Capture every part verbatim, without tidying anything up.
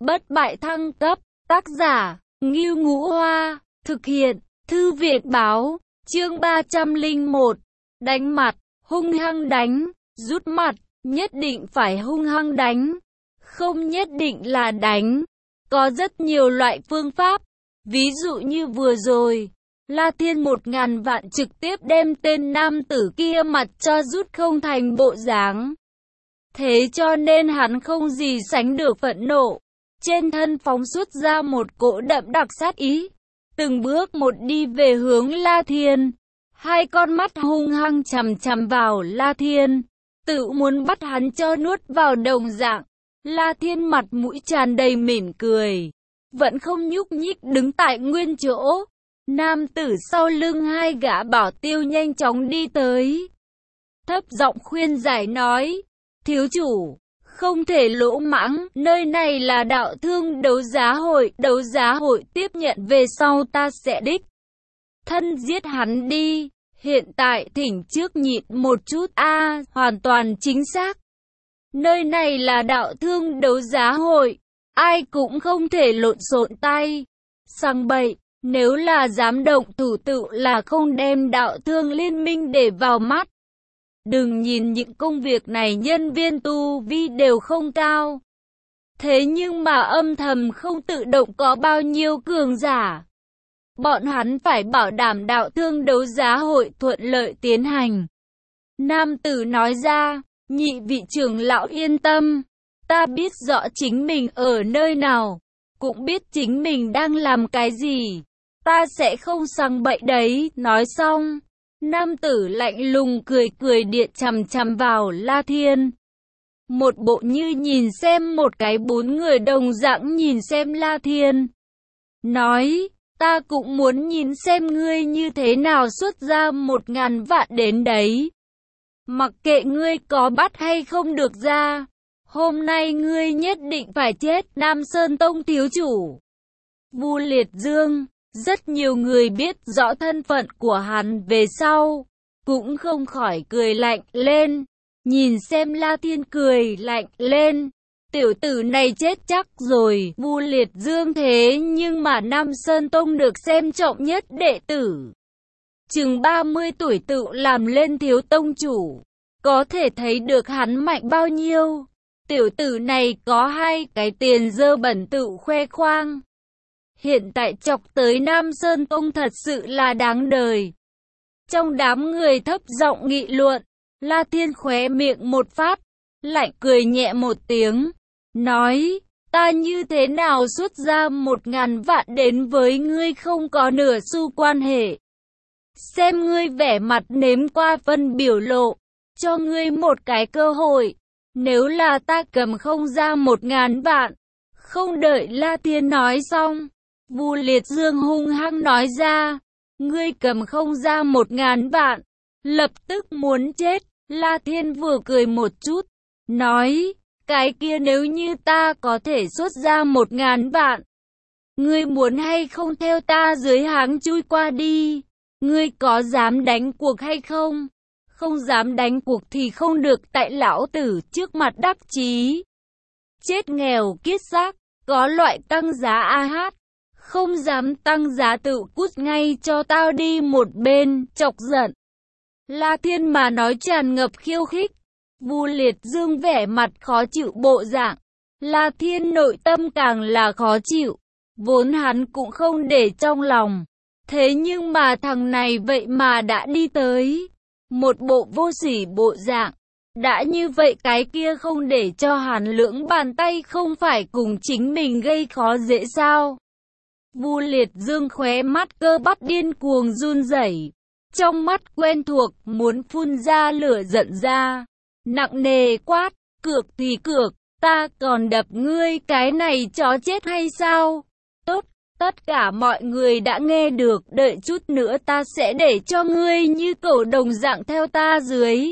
bất bại thăng cấp, tác giả, Ngưu Ngũ Hoa, thực hiện, Thư viện báo, chương ba trăm lẻ một, đánh mặt, hung hăng đánh, rút mặt, nhất định phải hung hăng đánh, không nhất định là đánh, có rất nhiều loại phương pháp, ví dụ như vừa rồi, La Thiên một ngàn vạn trực tiếp đem tên nam tử kia mặt cho rút không thành bộ dáng. Thế cho nên hắn không gì sánh được phẫn nộ, trên thân phóng xuất ra một cỗ đậm đặc sát ý, từng bước một đi về hướng La Thiên, hai con mắt hung hăng chằm chằm vào La Thiên, tự muốn bắt hắn cho nuốt vào đồng dạng. La Thiên mặt mũi tràn đầy mỉm cười, vẫn không nhúc nhích đứng tại nguyên chỗ. Nam tử sau lưng hai gã bảo tiêu nhanh chóng đi tới, thấp giọng khuyên giải nói, thiếu chủ, không thể lỗ mãng, nơi này là đạo thương đấu giá hội, đấu giá hội tiếp nhận về sau ta sẽ đích thân giết hắn đi, hiện tại thỉnh trước nhịn một chút a, hoàn toàn chính xác. Nơi này là đạo thương đấu giá hội, ai cũng không thể lộn xộn tay, sang bậy. Nếu là dám động thủ tự là không đem đạo thương liên minh để vào mắt. Đừng nhìn những công việc này nhân viên tu vi đều không cao. Thế nhưng mà âm thầm không tự động có bao nhiêu cường giả. Bọn hắn phải bảo đảm đạo thương đấu giá hội thuận lợi tiến hành. Nam tử nói ra, nhị vị trưởng lão yên tâm. Ta biết rõ chính mình ở nơi nào, cũng biết chính mình đang làm cái gì. Ta sẽ không sang bậy đấy, nói xong. Nam tử lạnh lùng cười cười điện chằm chằm vào La Thiên. Một bộ như nhìn xem một cái bốn người đồng dạng nhìn xem La Thiên. Nói, ta cũng muốn nhìn xem ngươi như thế nào xuất ra một ngàn vạn đến đấy. Mặc kệ ngươi có bắt hay không được ra, hôm nay ngươi nhất định phải chết, Nam Sơn Tông thiếu chủ. Vu Liệt Dương. Rất nhiều người biết rõ thân phận của hắn về sau, cũng không khỏi cười lạnh lên, nhìn xem La Thiên cười lạnh lên, tiểu tử này chết chắc rồi. Vu Liệt Dương thế nhưng mà Nam Sơn Tông được xem trọng nhất đệ tử, chừng ba mươi tuổi tự làm lên thiếu tông chủ, có thể thấy được hắn mạnh bao nhiêu. Tiểu tử này có hai cái tiền dơ bẩn tự khoe khoang. Hiện tại chọc tới Nam Sơn Tông thật sự là đáng đời. Trong đám người thấp giọng nghị luận, La Thiên khóe miệng một phát, lại cười nhẹ một tiếng, nói, ta như thế nào xuất ra một ngàn vạn đến với ngươi không có nửa xu quan hệ. Xem ngươi vẻ mặt nếm qua phân biểu lộ, cho ngươi một cái cơ hội, nếu là ta cầm không ra một ngàn vạn. Không đợi La Thiên nói xong, Vu Liệt Dương hung hăng nói ra, ngươi cầm không ra một ngàn vạn, lập tức muốn chết. La Thiên vừa cười một chút, nói, cái kia nếu như ta có thể xuất ra một ngàn vạn, ngươi muốn hay không theo ta dưới háng chui qua đi, ngươi có dám đánh cuộc hay không? Không dám đánh cuộc thì không được, tại lão tử trước mặt đắc chí. Chết nghèo kiết xác, có loại tăng giá a hát. Không dám tăng giá tự cút ngay cho tao đi một bên, chọc giận. La Thiên mà nói tràn ngập khiêu khích. Vu Liệt Dương vẻ mặt khó chịu bộ dạng. La Thiên nội tâm càng là khó chịu. Vốn hắn cũng không để trong lòng. Thế nhưng mà thằng này vậy mà đã đi tới. Một bộ vô sỉ bộ dạng. Đã như vậy cái kia không để cho hắn lưỡng bàn tay không phải cùng chính mình gây khó dễ sao? Vu Liệt Dương khóe mắt cơ bắp điên cuồng run rẩy, trong mắt quen thuộc muốn phun ra lửa giận ra, nặng nề quát, cược thì cược, ta còn đập ngươi cái này chó chết hay sao? Tốt, tất cả mọi người đã nghe được, đợi chút nữa ta sẽ để cho ngươi như cẩu đồng dạng theo ta dưới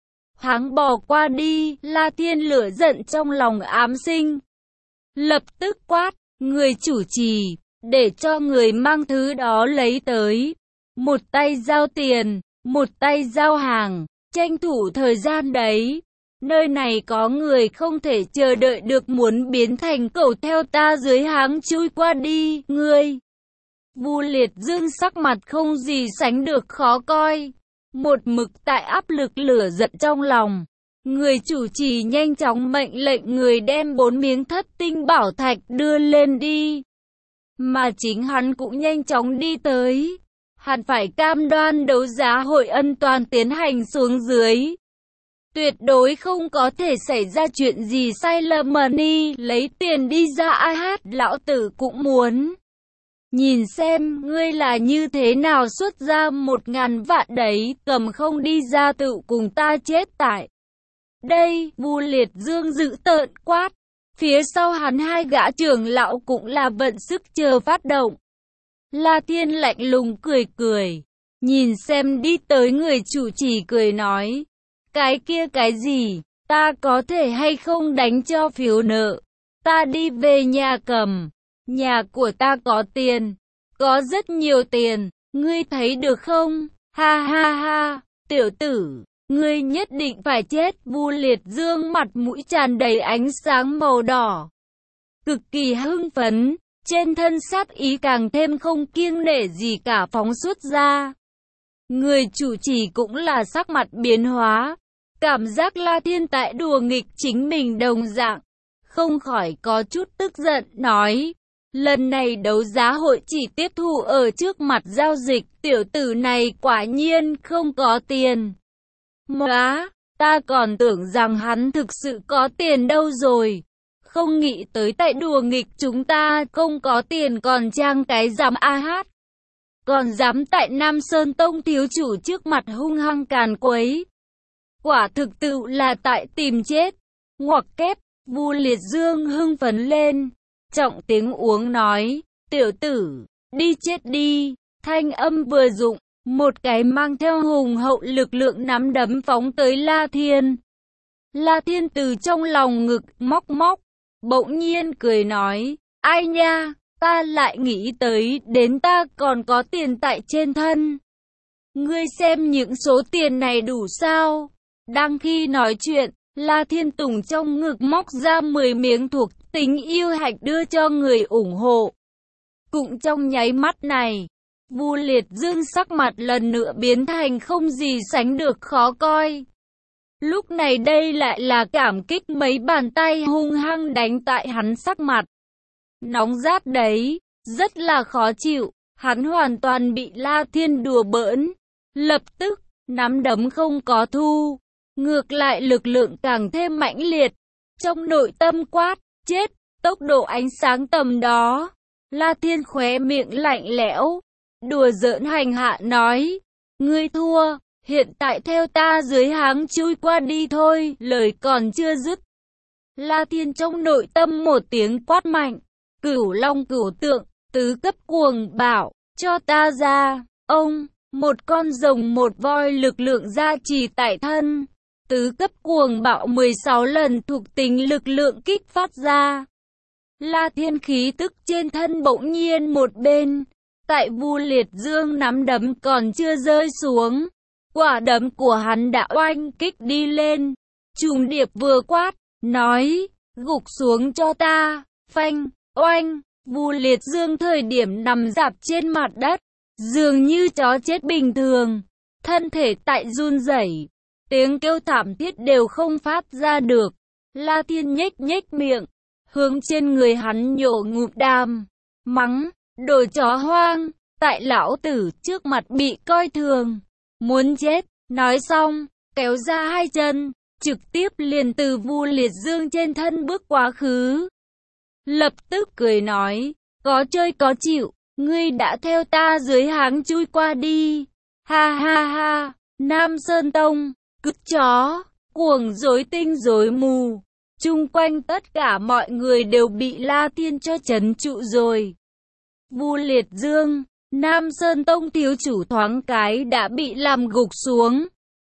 háng bò qua đi. La Thiên lửa giận trong lòng ám sinh, lập tức quát, người chủ trì, để cho người mang thứ đó lấy tới. Một tay giao tiền, một tay giao hàng, tranh thủ thời gian đấy. Nơi này có người không thể chờ đợi được muốn biến thành cẩu theo ta dưới háng chui qua đi, ngươi. Vu Liệt Dương sắc mặt không gì sánh được khó coi. Một mực tại áp lực lửa giận trong lòng. Người chủ trì nhanh chóng mệnh lệnh người đem bốn miếng thất tinh bảo thạch đưa lên đi. Mà chính hắn cũng nhanh chóng đi tới. Hắn phải cam đoan đấu giá hội ân toàn tiến hành xuống dưới. Tuyệt đối không có thể xảy ra chuyện gì sai lầm mà ni lấy tiền đi ra ai hát lão tử cũng muốn. Nhìn xem ngươi là như thế nào xuất ra một ngàn vạn đấy, cầm không đi ra tự cùng ta chết tại đây. Vu Liệt Dương dữ tợn quát. Phía sau hắn hai gã trưởng lão cũng là vận sức chờ phát động. La Thiên lạnh lùng cười cười. Nhìn xem đi tới người chủ trì cười nói. Cái kia cái gì, ta có thể hay không đánh cho phiếu nợ. Ta đi về nhà cầm. Nhà của ta có tiền. Có rất nhiều tiền. Ngươi thấy được không? Ha ha ha. Tiểu tử, ngươi nhất định phải chết. Vu Liệt Dương mặt mũi tràn đầy ánh sáng màu đỏ. Cực kỳ hưng phấn. Trên thân sát ý càng thêm không kiêng nể gì cả phóng xuất ra. Người chủ trì cũng là sắc mặt biến hóa. Cảm giác La Thiên tại đùa nghịch chính mình đồng dạng. Không khỏi có chút tức giận, nói. Lần này đấu giá hội chỉ tiếp thu ở trước mặt giao dịch, tiểu tử này quả nhiên không có tiền. Móa, ta còn tưởng rằng hắn thực sự có tiền đâu rồi. Không nghĩ tới tại đùa nghịch chúng ta không có tiền còn trang cái dám a hát. Còn dám tại Nam Sơn Tông thiếu chủ trước mặt hung hăng càn quấy. Quả thực tự là tại tìm chết. Ngoặc kép, Vu Liệt Dương hưng phấn lên. Trọng tiếng uống nói, tiểu tử, đi chết đi. Thanh âm vừa dụng, một cái mang theo hùng hậu lực lượng nắm đấm phóng tới La Thiên. La Thiên từ trong lòng ngực móc móc, bỗng nhiên cười nói, ai nha, ta lại nghĩ tới đến ta còn có tiền tại trên thân. Ngươi xem những số tiền này đủ sao? Đang khi nói chuyện, La Thiên Tùng trong ngực móc ra mười miếng thuộc tính yêu hạch đưa cho người ủng hộ. Cũng trong nháy mắt này, Vu Liệt Dương sắc mặt lần nữa biến thành không gì sánh được khó coi. Lúc này đây lại là cảm kích mấy bàn tay hung hăng đánh tại hắn sắc mặt. Nóng rát đấy, rất là khó chịu, hắn hoàn toàn bị La Thiên đùa bỡn. Lập tức, nắm đấm không có thu. Ngược lại lực lượng càng thêm mãnh liệt. Trong nội tâm quát, chết, tốc độ ánh sáng tầm đó. La Thiên khóe miệng lạnh lẽo. Đùa giỡn hành hạ nói. Ngươi thua, hiện tại theo ta dưới háng chui qua đi thôi. Lời còn chưa dứt. La Thiên trong nội tâm một tiếng quát mạnh. Cửu long cửu tượng, tứ cấp cuồng bảo, cho ta ra. Ông, một con rồng một voi lực lượng gia trì tại thân. Tứ cấp cuồng bạo mười sáu lần thuộc tính lực lượng kích phát ra. La Thiên khí tức trên thân bỗng nhiên một bên. Tại Vu Liệt Dương nắm đấm còn chưa rơi xuống. Quả đấm của hắn đã oanh kích đi lên. Trùng điệp vừa quát, nói, gục xuống cho ta, phanh, oanh. Vu Liệt Dương thời điểm nằm rạp trên mặt đất. Dường như chó chết bình thường. Thân thể tại run rẩy. Tiếng kêu thảm thiết đều không phát ra được. La Thiên nhếch nhếch miệng, hướng trên người hắn nhổ ngụm đàm, mắng, đồ chó hoang, tại lão tử trước mặt bị coi thường, muốn chết. Nói xong, kéo ra hai chân, trực tiếp liền từ Vu Liệt Dương trên thân bước quá khứ. Lập tức cười nói, có chơi có chịu, ngươi đã theo ta dưới háng chui qua đi. Ha ha ha, Nam Sơn Tông. Cứt chó, cuồng rối tinh rối mù. Chung quanh tất cả mọi người đều bị La Thiên cho trấn trụ rồi. Vu Liệt Dương, Nam Sơn Tông thiếu chủ thoáng cái đã bị làm gục xuống.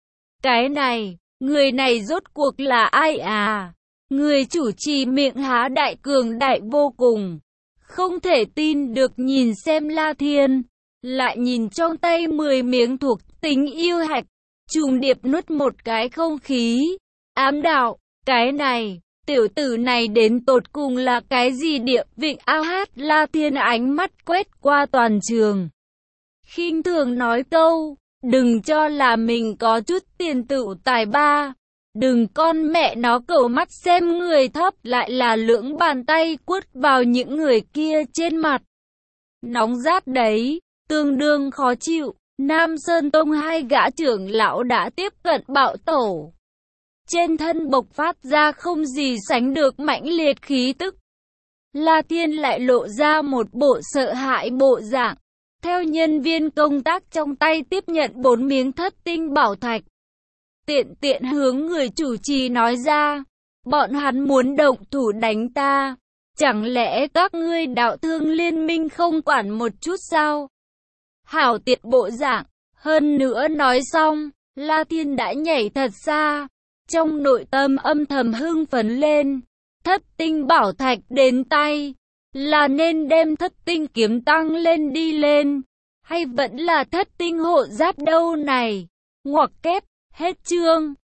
Cái này, người này rốt cuộc là ai à? Người chủ trì miệng há đại cường đại vô cùng. Không thể tin được nhìn xem La Thiên. Lại nhìn trong tay mười miếng thuộc tính yêu hạch. Trùng điệp nuốt một cái không khí. ám đạo, cái này, tiểu tử này đến tột cùng là cái gì địa vị a hát La Thiên ánh mắt quét qua toàn trường. Khinh thường nói câu, đừng cho là mình có chút tiền tựu tài ba. Đừng con mẹ nó cẩu mắt xem người thấp lại là lưỡng bàn tay quất vào những người kia trên mặt. Nóng rát đấy, tương đương khó chịu. Nam Sơn Tông hai gã trưởng lão đã tiếp cận bạo tổ. Trên thân bộc phát ra không gì sánh được mãnh liệt khí tức. La Thiên lại lộ ra một bộ sợ hãi bộ dạng. Theo nhân viên công tác trong tay tiếp nhận bốn miếng thất tinh bảo thạch. Tiện tiện hướng người chủ trì nói ra. Bọn hắn muốn động thủ đánh ta. Chẳng lẽ các ngươi đạo thương liên minh không quản một chút sao? Hảo tiệt bộ dạng. Hơn nữa nói xong, La Thiên đã nhảy thật xa. Trong nội tâm âm thầm hưng phấn lên. Thất tinh bảo thạch đến tay. Là nên đem thất tinh kiếm tăng lên đi lên. Hay vẫn là thất tinh hộ giáp đâu này? Ngoặc kép, hết chương.